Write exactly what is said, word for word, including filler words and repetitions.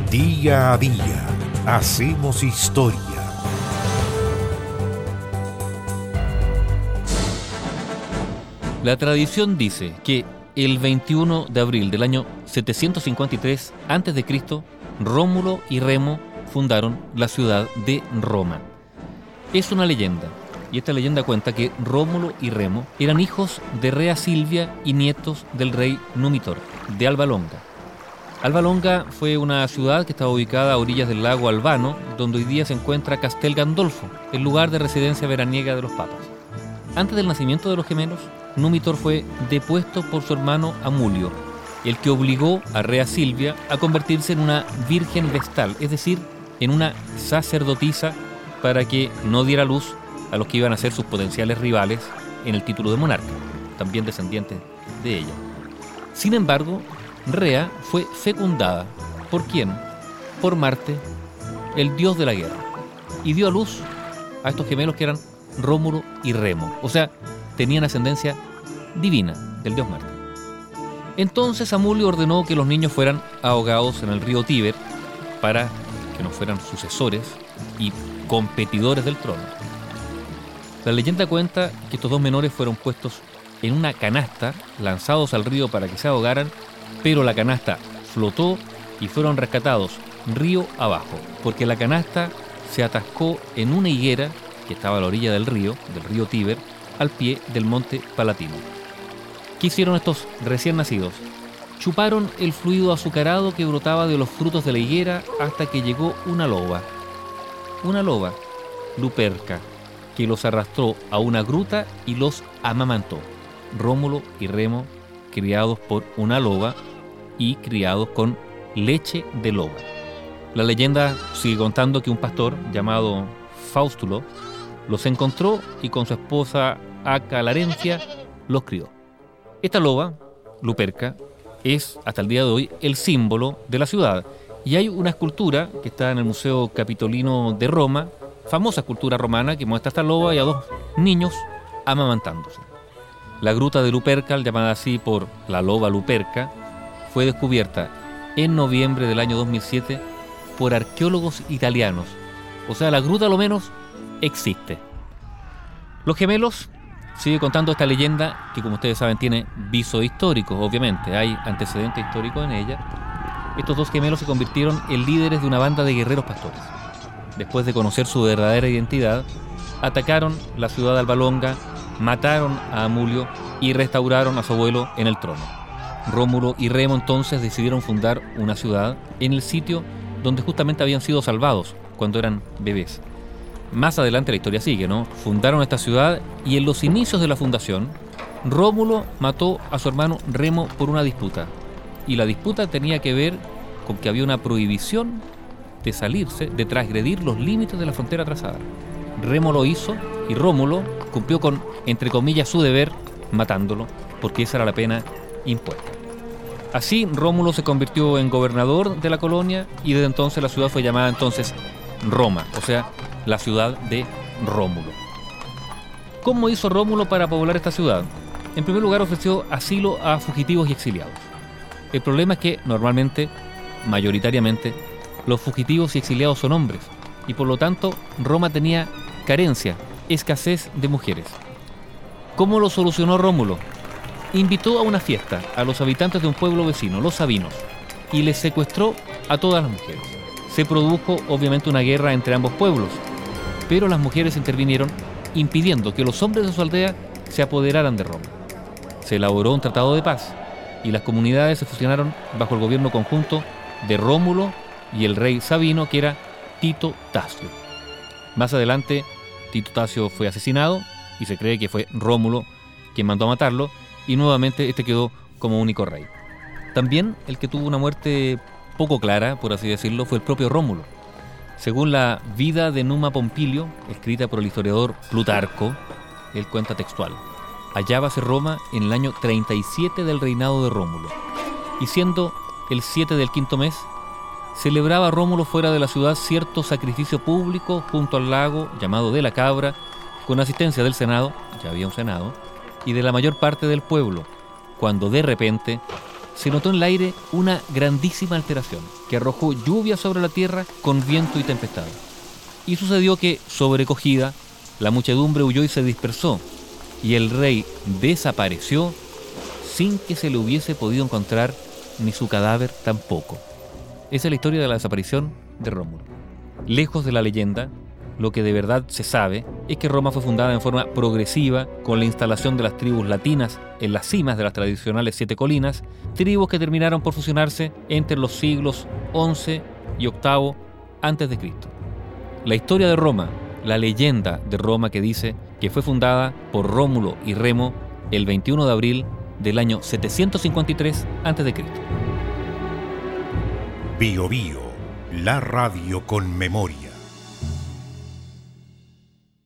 Día a día hacemos historia. La tradición dice que el veintiuno de abril del año setecientos cincuenta y tres antes de Cristo, Rómulo y Remo fundaron la ciudad de Roma. Es una leyenda, y esta leyenda cuenta que Rómulo y Remo eran hijos de Rea Silvia y nietos del rey Numitor, de Alba Longa. Alba Longa fue una ciudad que estaba ubicada a orillas del lago Albano, donde hoy día se encuentra Castel Gandolfo, el lugar de residencia veraniega de los papas. Antes del nacimiento de los gemelos, Numitor fue depuesto por su hermano Amulio, el que obligó a Rea Silvia a convertirse en una virgen vestal, es decir, en una sacerdotisa, para que no diera luz a los que iban a ser sus potenciales rivales en el título de monarca, también descendientes de ella. Sin embargo, Rea fue fecundada. ¿Por quién? Por Marte, el dios de la guerra, y dio a luz a estos gemelos que eran Rómulo y Remo, o sea, tenían ascendencia divina del dios Marte. Entonces Amulio ordenó que los niños fueran ahogados en el río Tíber para que no fueran sucesores y competidores del trono. La leyenda cuenta que estos dos menores fueron puestos en una canasta, lanzados al río para que se ahogaran, pero la canasta flotó y fueron rescatados río abajo, porque la canasta se atascó en una higuera que estaba a la orilla del río, del río Tíber, al pie del monte Palatino. ¿Qué hicieron estos recién nacidos? Chuparon el fluido azucarado que brotaba de los frutos de la higuera hasta que llegó una loba. Una loba, Luperca, que los arrastró a una gruta y los amamantó. Rómulo y Remo, criados por una loba y criados con leche de loba. La leyenda sigue contando que un pastor llamado Faustulo los encontró y con su esposa Acalarencia los crió. Esta loba, Luperca, es hasta el día de hoy el símbolo de la ciudad, y hay una escultura que está en el Museo Capitolino de Roma, famosa escultura romana que muestra a esta loba y a dos niños amamantándose. La gruta de Luperca, llamada así por la loba Luperca, fue descubierta en noviembre del año dos mil siete por arqueólogos italianos. O sea, la gruta a lo menos existe. Los gemelos, sigue contando esta leyenda que, como ustedes saben, tiene viso histórico, obviamente, hay antecedentes históricos en ella. Estos dos gemelos se convirtieron en líderes de una banda de guerreros pastores. Después de conocer su verdadera identidad, atacaron la ciudad de Alba Longa, mataron a Amulio y restauraron a su abuelo en el trono. Rómulo y Remo entonces decidieron fundar una ciudad en el sitio donde justamente habían sido salvados cuando eran bebés. Más adelante la historia sigue, ¿no? Fundaron esta ciudad y en los inicios de la fundación, Rómulo mató a su hermano Remo por una disputa. Y la disputa tenía que ver con que había una prohibición de salirse, de transgredir los límites de la frontera trazada. Remo lo hizo y Rómulo cumplió con, entre comillas, su deber matándolo, porque esa era la pena impuesta. Así, Rómulo se convirtió en gobernador de la colonia y desde entonces la ciudad fue llamada entonces Roma, o sea, la ciudad de Rómulo. ¿Cómo hizo Rómulo para poblar esta ciudad? En primer lugar, ofreció asilo a fugitivos y exiliados. El problema es que normalmente, mayoritariamente, los fugitivos y exiliados son hombres y por lo tanto Roma tenía carencia, escasez de mujeres. ¿Cómo lo solucionó Rómulo? Invitó a una fiesta a los habitantes de un pueblo vecino, los sabinos, y les secuestró a todas las mujeres. Se produjo obviamente una guerra entre ambos pueblos, pero las mujeres intervinieron impidiendo que los hombres de su aldea se apoderaran de Roma. Se elaboró un tratado de paz y las comunidades se fusionaron bajo el gobierno conjunto de Rómulo y el rey Sabino, que era Tito Tasio. Más adelante, Tito Tasio fue asesinado y se cree que fue Rómulo quien mandó a matarlo, y nuevamente este quedó como único rey. También el que tuvo una muerte poco clara, por así decirlo, fue el propio Rómulo. Según la vida de Numa Pompilio, escrita por el historiador Plutarco, él cuenta textual: hallábase Roma en el año treinta y siete del reinado de Rómulo, y siendo el siete del quinto mes, celebraba Rómulo fuera de la ciudad cierto sacrificio público junto al lago llamado de la Cabra, con asistencia del Senado, ya había un Senado, y de la mayor parte del pueblo, cuando de repente se notó en el aire una grandísima alteración que arrojó lluvia sobre la tierra con viento y tempestad. Y sucedió que, sobrecogida, la muchedumbre huyó y se dispersó, y el rey desapareció sin que se le hubiese podido encontrar ni su cadáver tampoco. Esa es la historia de la desaparición de Rómulo. Lejos de la leyenda, lo que de verdad se sabe es que Roma fue fundada en forma progresiva con la instalación de las tribus latinas en las cimas de las tradicionales siete colinas, tribus que terminaron por fusionarse entre los siglos once y octavo antes de Cristo. La historia de Roma, la leyenda de Roma que dice que fue fundada por Rómulo y Remo el veintiuno de abril del año setecientos cincuenta y tres antes de Cristo. Bio Bio, la radio con memoria.